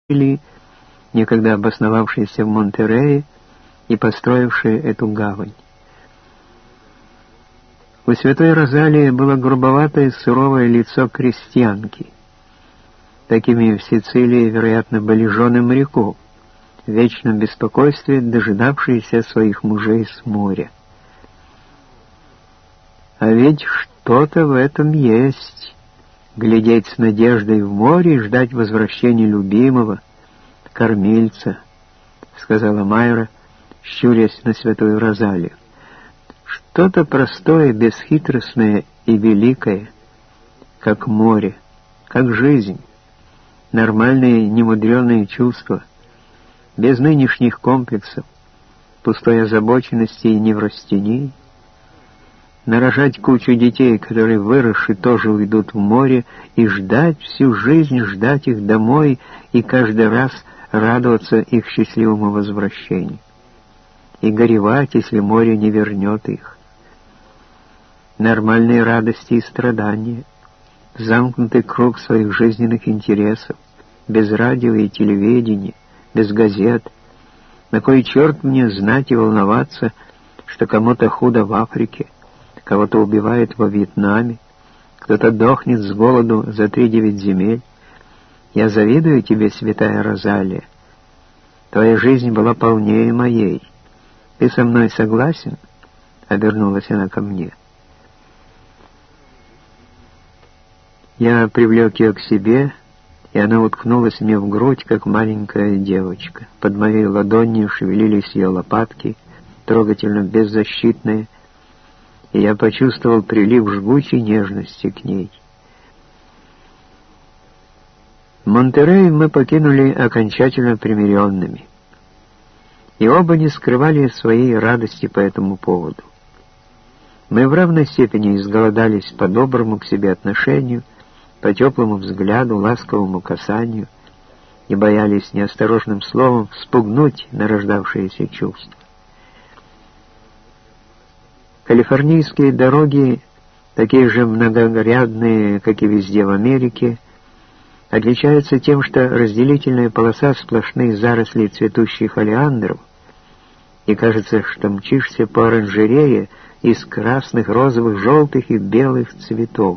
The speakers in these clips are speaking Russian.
некогда обосновавшиеся в Монтерее и построившие эту гавань. У святой Розалии было грубоватое суровое лицо крестьянки. Такими в Сицилии, вероятно, были жены моряков, в вечном беспокойстве дожидавшиеся своих мужей с моря. А ведь что-то в этом есть. Глядеть с надеждой в море и ждать возвращения любимого, кормильца, сказала Майра, щурясь на святую Розалию. Что-то простое, бесхитростное и великое, как море, как жизнь, нормальные немудреные чувства, без нынешних комплексов, пустой озабоченности и неврастении. Нарожать кучу детей, которые, выросши, тоже уйдут в море, и ждать всю жизнь, ждать их домой и каждый раз радоваться их счастливому возвращению. И горевать, если море не вернет их. Нормальные радости и страдания, замкнутый круг своих жизненных интересов, без радио и телевидения, без газет. На кой черт мне знать и волноваться, что кому-то худо в Африке, кого-то убивают во Вьетнаме, кто-то дохнет с голоду за 3-9 земель. Я завидую тебе, святая Розалия. Твоя жизнь была полнее моей. Ты со мной согласен?» — обернулась она ко мне. Я привлек ее к себе, и она уткнулась мне в грудь, как маленькая девочка. Под моей ладонью шевелились ее лопатки, трогательно беззащитные, и я почувствовал прилив жгучей нежности к ней. Монтерей мы покинули окончательно примиренными, и оба не скрывали своей радости по этому поводу. Мы в равной степени изголодались по доброму к себе отношению, по теплому взгляду, ласковому касанию, и боялись неосторожным словом вспугнуть нарождавшиеся чувства. Калифорнийские дороги, такие же многорядные, как и везде в Америке, отличаются тем, что разделительная полоса — сплошные заросли цветущих олеандров, и кажется, что мчишься по оранжерее из красных, розовых, желтых и белых цветов.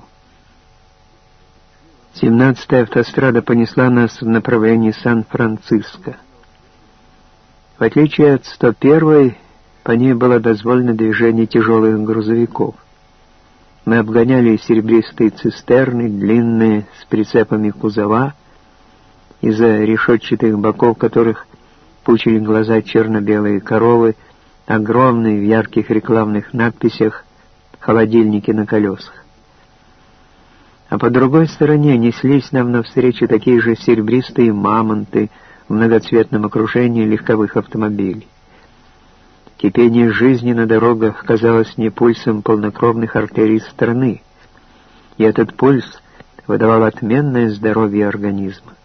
17-я автострада понесла нас в направлении Сан-Франциско. В отличие от 101-й, по ней было дозволено движение тяжелых грузовиков. Мы обгоняли серебристые цистерны, длинные, с прицепами кузова, из-за решетчатых боков которых пучили глаза черно-белые коровы, огромные в ярких рекламных надписях «Холодильники на колесах». А по другой стороне неслись нам навстречу такие же серебристые мамонты в многоцветном окружении легковых автомобилей. Кипение жизни на дорогах казалось мне пульсом полнокровных артерий страны, и этот пульс выдавал отменное здоровье организма.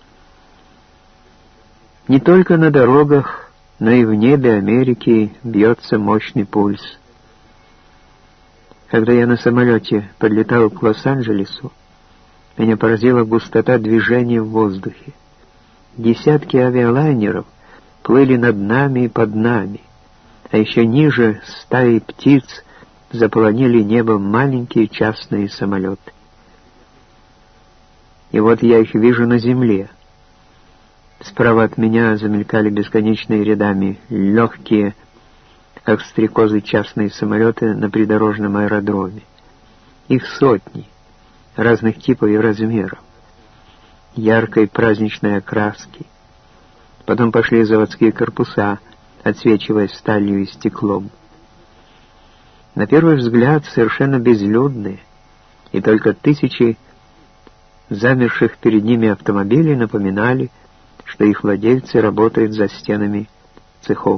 Не только на дорогах, но и в небе Америки бьется мощный пульс. Когда я на самолете подлетал к Лос-Анджелесу, меня поразила густота движения в воздухе. Десятки авиалайнеров плыли над нами и под нами, а еще ниже стаи птиц заполонили небо маленькие частные самолеты. И вот я их вижу на земле. Справа от меня замелькали бесконечные рядами легкие, как стрекозы, частные самолеты на придорожном аэродроме. Их сотни, разных типов и размеров, яркой праздничной окраски. Потом пошли заводские корпуса, отсвечивая сталью и стеклом. На первый взгляд совершенно безлюдные, и только тысячи замерших перед ними автомобилей напоминали, что их владельцы работают за стенами цехов.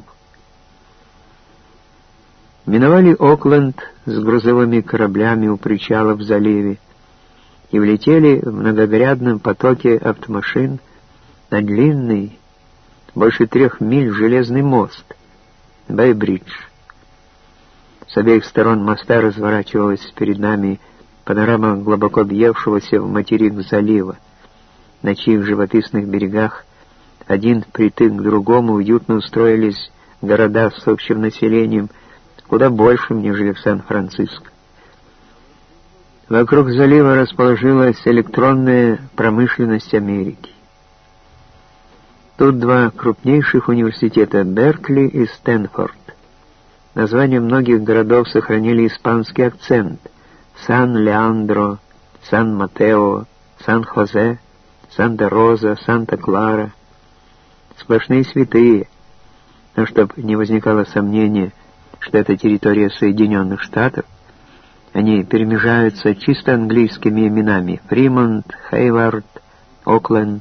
Миновали Окленд с грузовыми кораблями у причала в заливе и влетели в многорядном потоке автомашин на длинный, больше 3 миль железный мост, Бэй-Бридж. С обеих сторон моста разворачивалась перед нами панорама глубоко въевшегося в материк залива, на чьих живописных берегах один впритык к другому, уютно устроились города с общим населением, куда большим, нежели в Сан-Франциско. Вокруг залива расположилась электронная промышленность Америки. Тут два крупнейших университета — Беркли и Стэнфорд. Названия многих городов сохранили испанский акцент: Сан-Леандро, Сан-Матео, Сан-Хозе, Санта-Роза, Санта-Клара. Сплошные святые, но чтобы не возникало сомнения, что это территория Соединенных Штатов, они перемежаются чисто английскими именами: Фримонт, Хейвард, Окленд.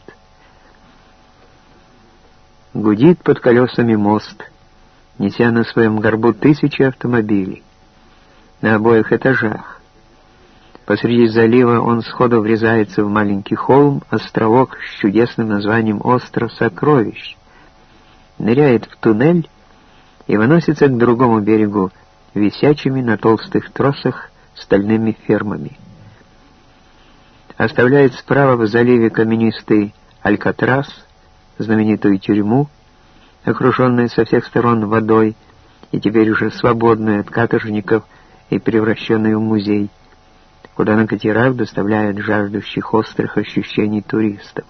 Гудит под колесами мост, неся на своем горбу тысячи автомобилей. На обоих этажах. Посреди залива он сходу врезается в маленький холм, островок с чудесным названием «Остров Сокровищ», ныряет в туннель и выносится к другому берегу висячими на толстых тросах стальными фермами. Оставляет справа в заливе каменистый Алькатрас, знаменитую тюрьму, окруженную со всех сторон водой и теперь уже свободную от каторжников и превращенную в музей, куда на катерах доставляют жаждущих острых ощущений туристов.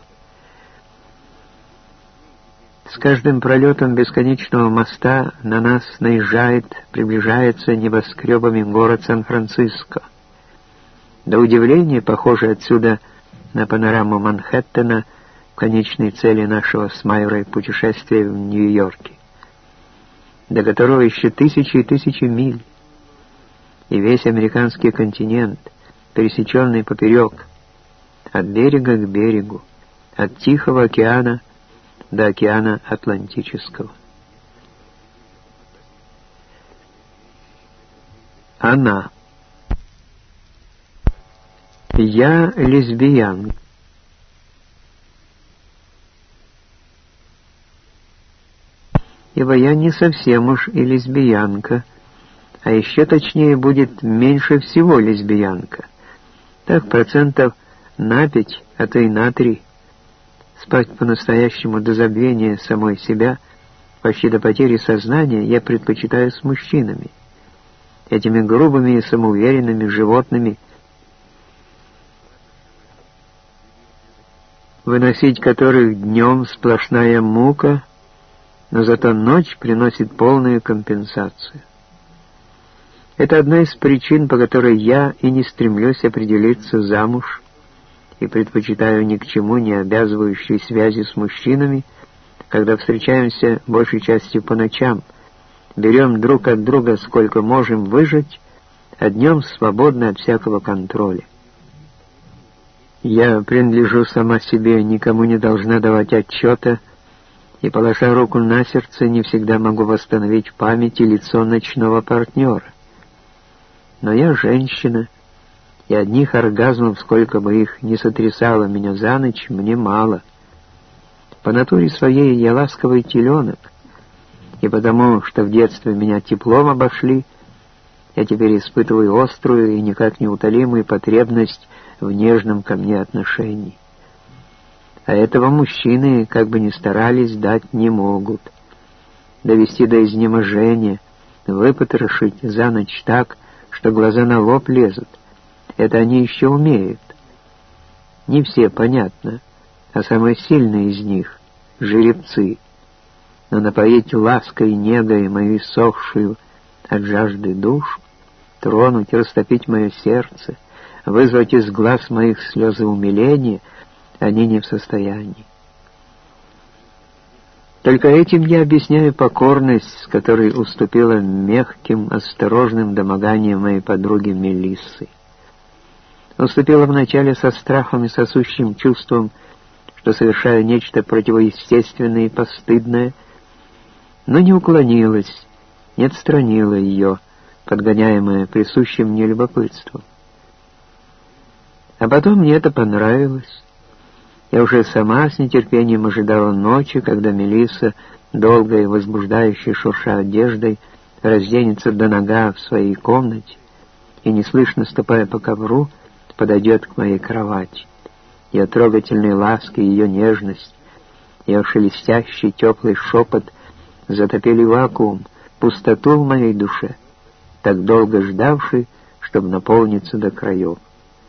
С каждым пролетом бесконечного моста на нас наезжает, приближается небоскребами город Сан-Франциско. До удивления похоже отсюда на панораму Манхэттена, конечной цели нашего с Майрой путешествия в Нью-Йорке, до которого еще тысячи и тысячи миль, и весь американский континент, пересеченный поперек, от берега к берегу, от Тихого океана до океана Атлантического. Она. Я лесбиянка. Ибо я не совсем уж и лесбиянка, а еще точнее будет меньше всего лесбиянка. Так процентов на 5, а то и на 3. Спать по-настоящему до забвения самой себя, почти до потери сознания, я предпочитаю с мужчинами. Этими грубыми и самоуверенными животными, выносить которых днем сплошная мука, но зато ночь приносит полную компенсацию. Это одна из причин, по которой я и не стремлюсь определиться замуж и предпочитаю ни к чему не обязывающие связи с мужчинами, когда встречаемся большей частью по ночам, берем друг от друга сколько можем выжить, а днем свободны от всякого контроля. Я принадлежу сама себе, никому не должна давать отчета, и, положа руку на сердце, не всегда могу восстановить в памяти лицо ночного партнера. Но я женщина, и одних оргазмов, сколько бы их ни сотрясало меня за ночь, мне мало. По натуре своей я ласковый теленок, и потому, что в детстве меня теплом обошли, я теперь испытываю острую и никак неутолимую потребность в нежном ко мне отношении. А этого мужчины, как бы ни старались, дать не могут. Довести до изнеможения, выпотрошить за ночь так, что глаза на лоб лезут. Это они еще умеют. Не все, понятно, а самые сильные из них — жеребцы. Но напоить лаской и негой мою иссохшую от жажды душу, тронуть и растопить мое сердце, вызвать из глаз моих слезы умиления — они не в состоянии. Только этим я объясняю покорность, с которой уступила мягким, осторожным домоганиям моей подруги Мелиссы. Уступила вначале со страхом и сосущим чувством, что совершаю нечто противоестественное и постыдное, но не уклонилась, не отстранила ее, подгоняемая присущим мне любопытством. А потом мне это понравилось. Я уже сама с нетерпением ожидала ночи, когда Мелисса, долго и возбуждающе шурша одеждой, разденется до нога в своей комнате и, неслышно ступая по ковру, подойдет к моей кровати. Ее трогательные ласки, ее нежность, Ее шелестящий теплый шепот затопили вакуум, пустоту в моей душе, так долго ждавший, чтобы наполниться до краев.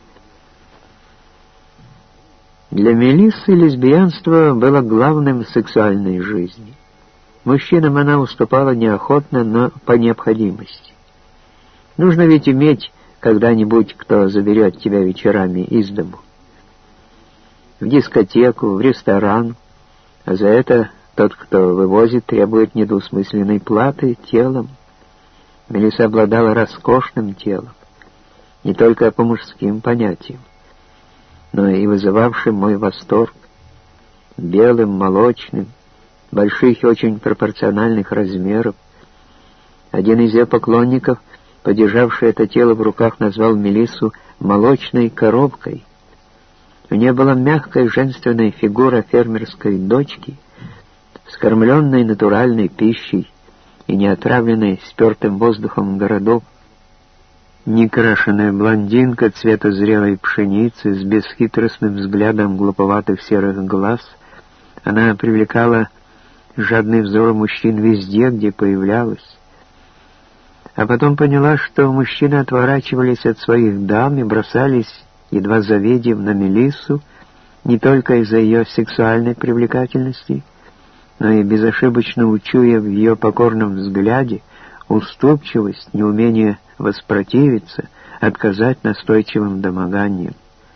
Для Мелиссы лесбиянство было главным в сексуальной жизни. Мужчинам она уступала неохотно, но по необходимости. Нужно ведь иметь когда-нибудь, кто заберет тебя вечерами из дому. В дискотеку, в ресторан, а за это тот, кто вывозит, требует недвусмысленной платы телом. Мелисса обладала роскошным телом, не только по мужским понятиям, но и вызывавшим мой восторг, белым, молочным, больших и очень пропорциональных размеров. Один из ее поклонников, подержавший это тело в руках, назвал Мелиссу «молочной коробкой». У нее была мягкая женственная фигура фермерской дочки, скормленной натуральной пищей и не отравленной спертым воздухом городов. Некрашенная блондинка цвета зрелой пшеницы с бесхитростным взглядом глуповатых серых глаз, она привлекала жадный взор мужчин везде, где появлялась. А потом поняла, что мужчины отворачивались от своих дам и бросались, едва завидев, на Мелиссу, не только из-за ее сексуальной привлекательности, но и безошибочно учуя в ее покорном взгляде уступчивость, неумение воспротивиться, отказать настойчивым домоганиям.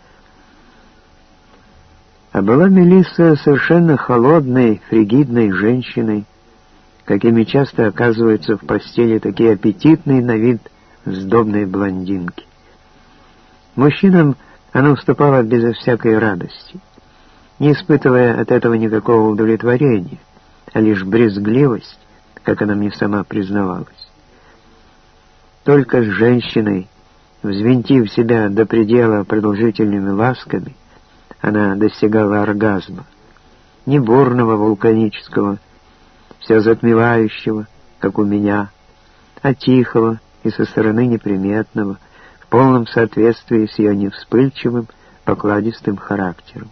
А была Мелисса совершенно холодной, фригидной женщиной, какими часто оказываются в постели такие аппетитные на вид сдобные блондинки. Мужчинам она уступала безо всякой радости, не испытывая от этого никакого удовлетворения, а лишь брезгливость, как она мне сама признавалась. Только с женщиной, взвинтив себя до предела продолжительными ласками, она достигала оргазма, не бурного, вулканического, все затмевающего, как у меня, а тихого и со стороны неприметного, в полном соответствии с ее невспыльчивым, покладистым характером.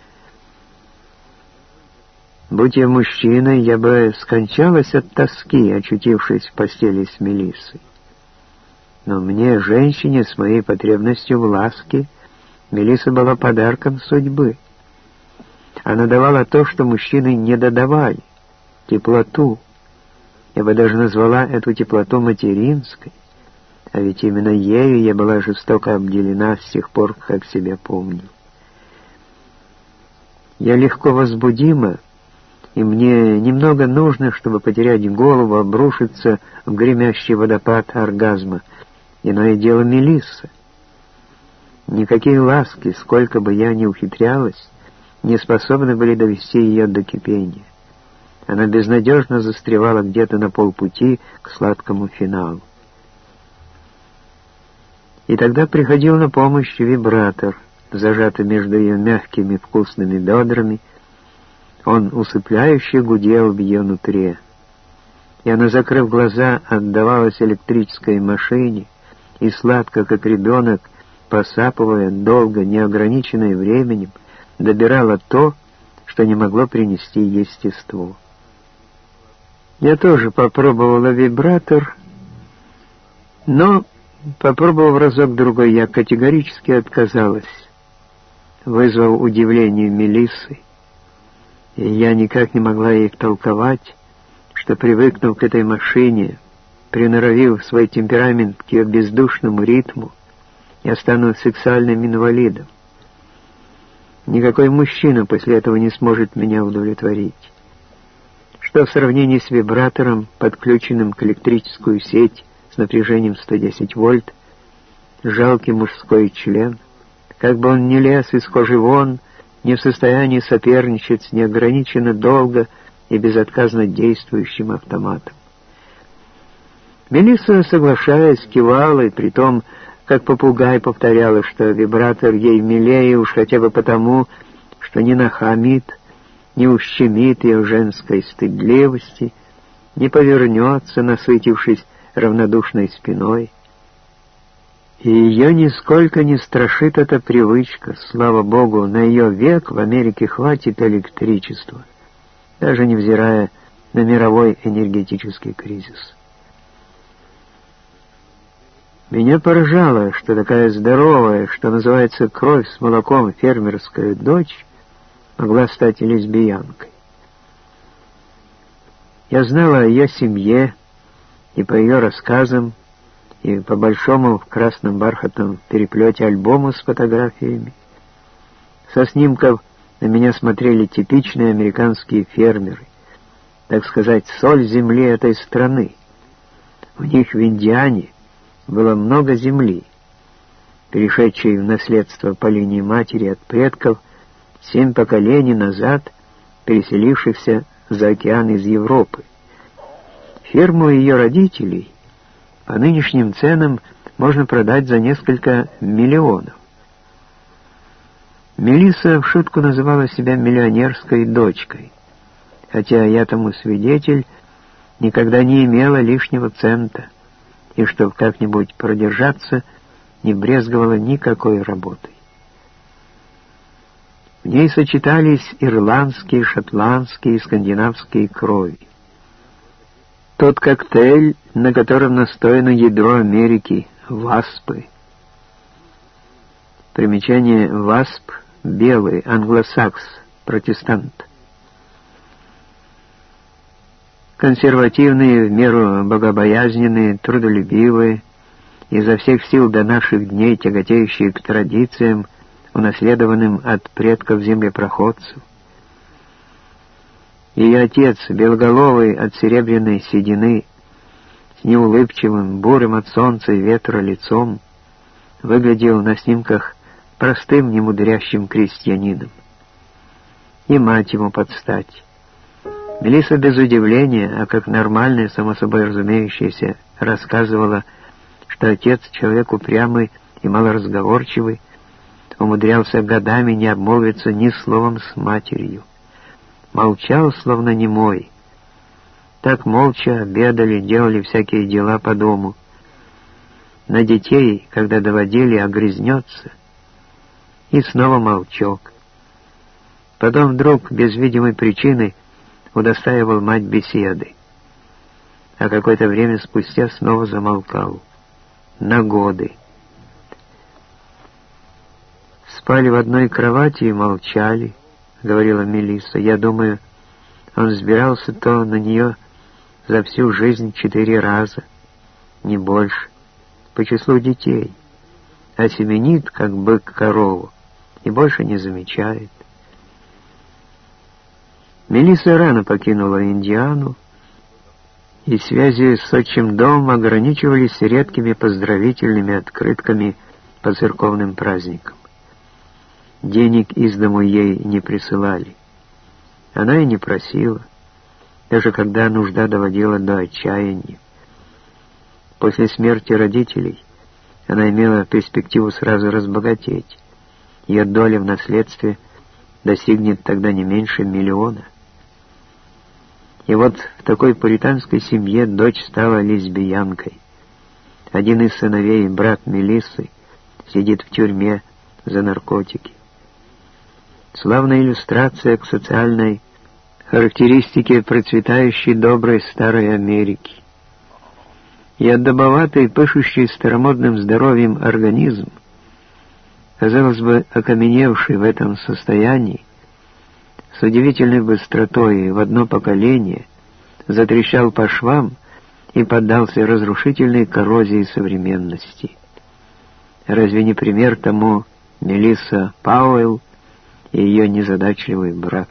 Будь я мужчиной, я бы скончалась от тоски, очутившись в постели с Мелиссой. Но мне, женщине, с моей потребностью в ласке, Мелисса была подарком судьбы. Она давала то, что мужчины не додавали — теплоту. Я бы даже назвала эту теплоту материнской, а ведь именно ею я была жестоко обделена с тех пор, как себя помню. Я легко возбудима, и мне немного нужно, чтобы потерять голову, обрушиться в гремящий водопад оргазма. Иное дело Мелисса. Никакие ласки, сколько бы я ни ухитрялась, не способны были довести ее до кипения. Она безнадежно застревала где-то на полпути к сладкому финалу. И тогда приходил на помощь вибратор, зажатый между ее мягкими вкусными бедрами. Он усыпляюще гудел в ее нутре. И она, закрыв глаза, отдавалась электрической машине и сладко, как ребенок, посапывая долго, неограниченное временем, добирала то, что не могло принести естество. Я тоже попробовала вибратор, но, попробовав разок-другой, я категорически отказалась, вызвав удивление Мелиссы, и я никак не могла ей толковать, что, привыкнув к этой машине, приноровив свой темперамент к ее бездушному ритму, я стану сексуальным инвалидом. Никакой мужчина после этого не сможет меня удовлетворить. Что в сравнении с вибратором, подключенным к электрическую сеть с напряжением 110 вольт, жалкий мужской член, как бы он ни лез из кожи вон, не в состоянии соперничать с неограниченно долго и безотказно действующим автоматом. Мелисса, соглашаясь, кивала, и притом, как попугай, повторяла, что вибратор ей милее уж хотя бы потому, что не нахамит, не ущемит ее женской стыдливости, не повернется, насытившись равнодушной спиной. И ее нисколько не страшит эта привычка. Слава Богу, на ее век в Америке хватит электричества. даже невзирая на мировой энергетический кризис. Меня поражало, что такая здоровая, что называется, кровь с молоком фермерская дочь могла стать лесбиянкой. Я знала о ее семье и по ее рассказам, и по большому в красном бархатном переплете альбому с фотографиями. Со снимков на меня смотрели типичные американские фермеры, так сказать, соль земли этой страны. У них в Индиане было много земли, перешедшей в наследство по линии матери от предков 7 поколений назад, переселившихся за океан из Европы. Ферму ее родителей по нынешним ценам можно продать за несколько миллионов. Мелисса в шутку называла себя миллионерской дочкой, хотя я тому свидетель, никогда не имела лишнего цента, и чтоб как-нибудь продержаться, не брезговала никакой работой. В ней сочетались ирландские, шотландские и скандинавские крови. Тот коктейль, на котором настояно ядро Америки — васпы. Примечание: васп — белый, англосакс, протестант. Консервативные, в меру богобоязненные, трудолюбивые, изо всех сил до наших дней тяготеющие к традициям, унаследованным от предков землепроходцев. Ее отец, белоголовый от серебряной седины, с неулыбчивым, бурым от солнца и ветра лицом, выглядел на снимках простым, немудрящим крестьянином. И мать ему под стать. Мелисса без удивления, а как нормальное, само собой разумеющееся, рассказывала, что отец, человек упрямый и малоразговорчивый, умудрялся годами не обмолвиться ни словом с матерью. Молчал, словно немой. Так молча обедали, делали всякие дела по дому. На детей, когда доводили, огрызнется. И снова молчок. Потом вдруг, без видимой причины, удостаивал мать беседы. А какое-то время спустя снова замолкал. На годы. Спали в одной кровати и молчали, говорила Мелисса. Я думаю, он взбирался то на нее за всю жизнь 4 раза, не больше, по числу детей, а семенит, как бык корову, и больше не замечает. Мелисса рано покинула Индиану, и связи с отчим домом ограничивались редкими поздравительными открытками по церковным праздникам. Денег из дому ей не присылали. Она и не просила, даже когда нужда доводила до отчаяния. После смерти родителей она имела перспективу сразу разбогатеть. Ее доля в наследстве достигнет тогда не меньше 1 миллиона. И вот в такой пуританской семье дочь стала лесбиянкой. Один из сыновей, брат Мелиссы, сидит в тюрьме за наркотики. Славная иллюстрация к социальной характеристике процветающей доброй старой Америки. И отдобоватый, пышущий старомодным здоровьем организм, казалось бы, окаменевший в этом состоянии, с удивительной быстротой в одно поколение затрещал по швам и поддался разрушительной коррозии современности. Разве не пример тому Мелисса Пауэлл и ее незадачливый брат?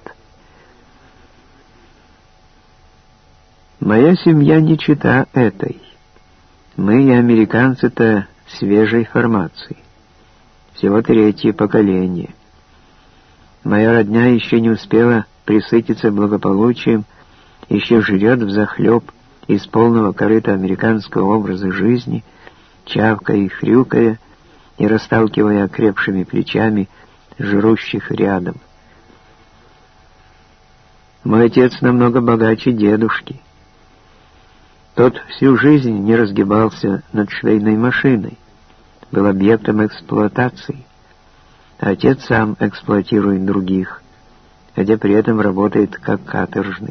Моя семья не чета этой. Мы, американцы-то, свежей формации. Всего 3-е поколение. Моя родня еще не успела присытиться благополучием, еще жрет взахлеб из полного корыта американского образа жизни, чавкая и хрюкая, и расталкивая окрепшими плечами жрущих рядом. Мой отец намного богаче дедушки. Тот всю жизнь не разгибался над швейной машиной, был объектом эксплуатации, а отец сам эксплуатирует других, хотя при этом работает как каторжный.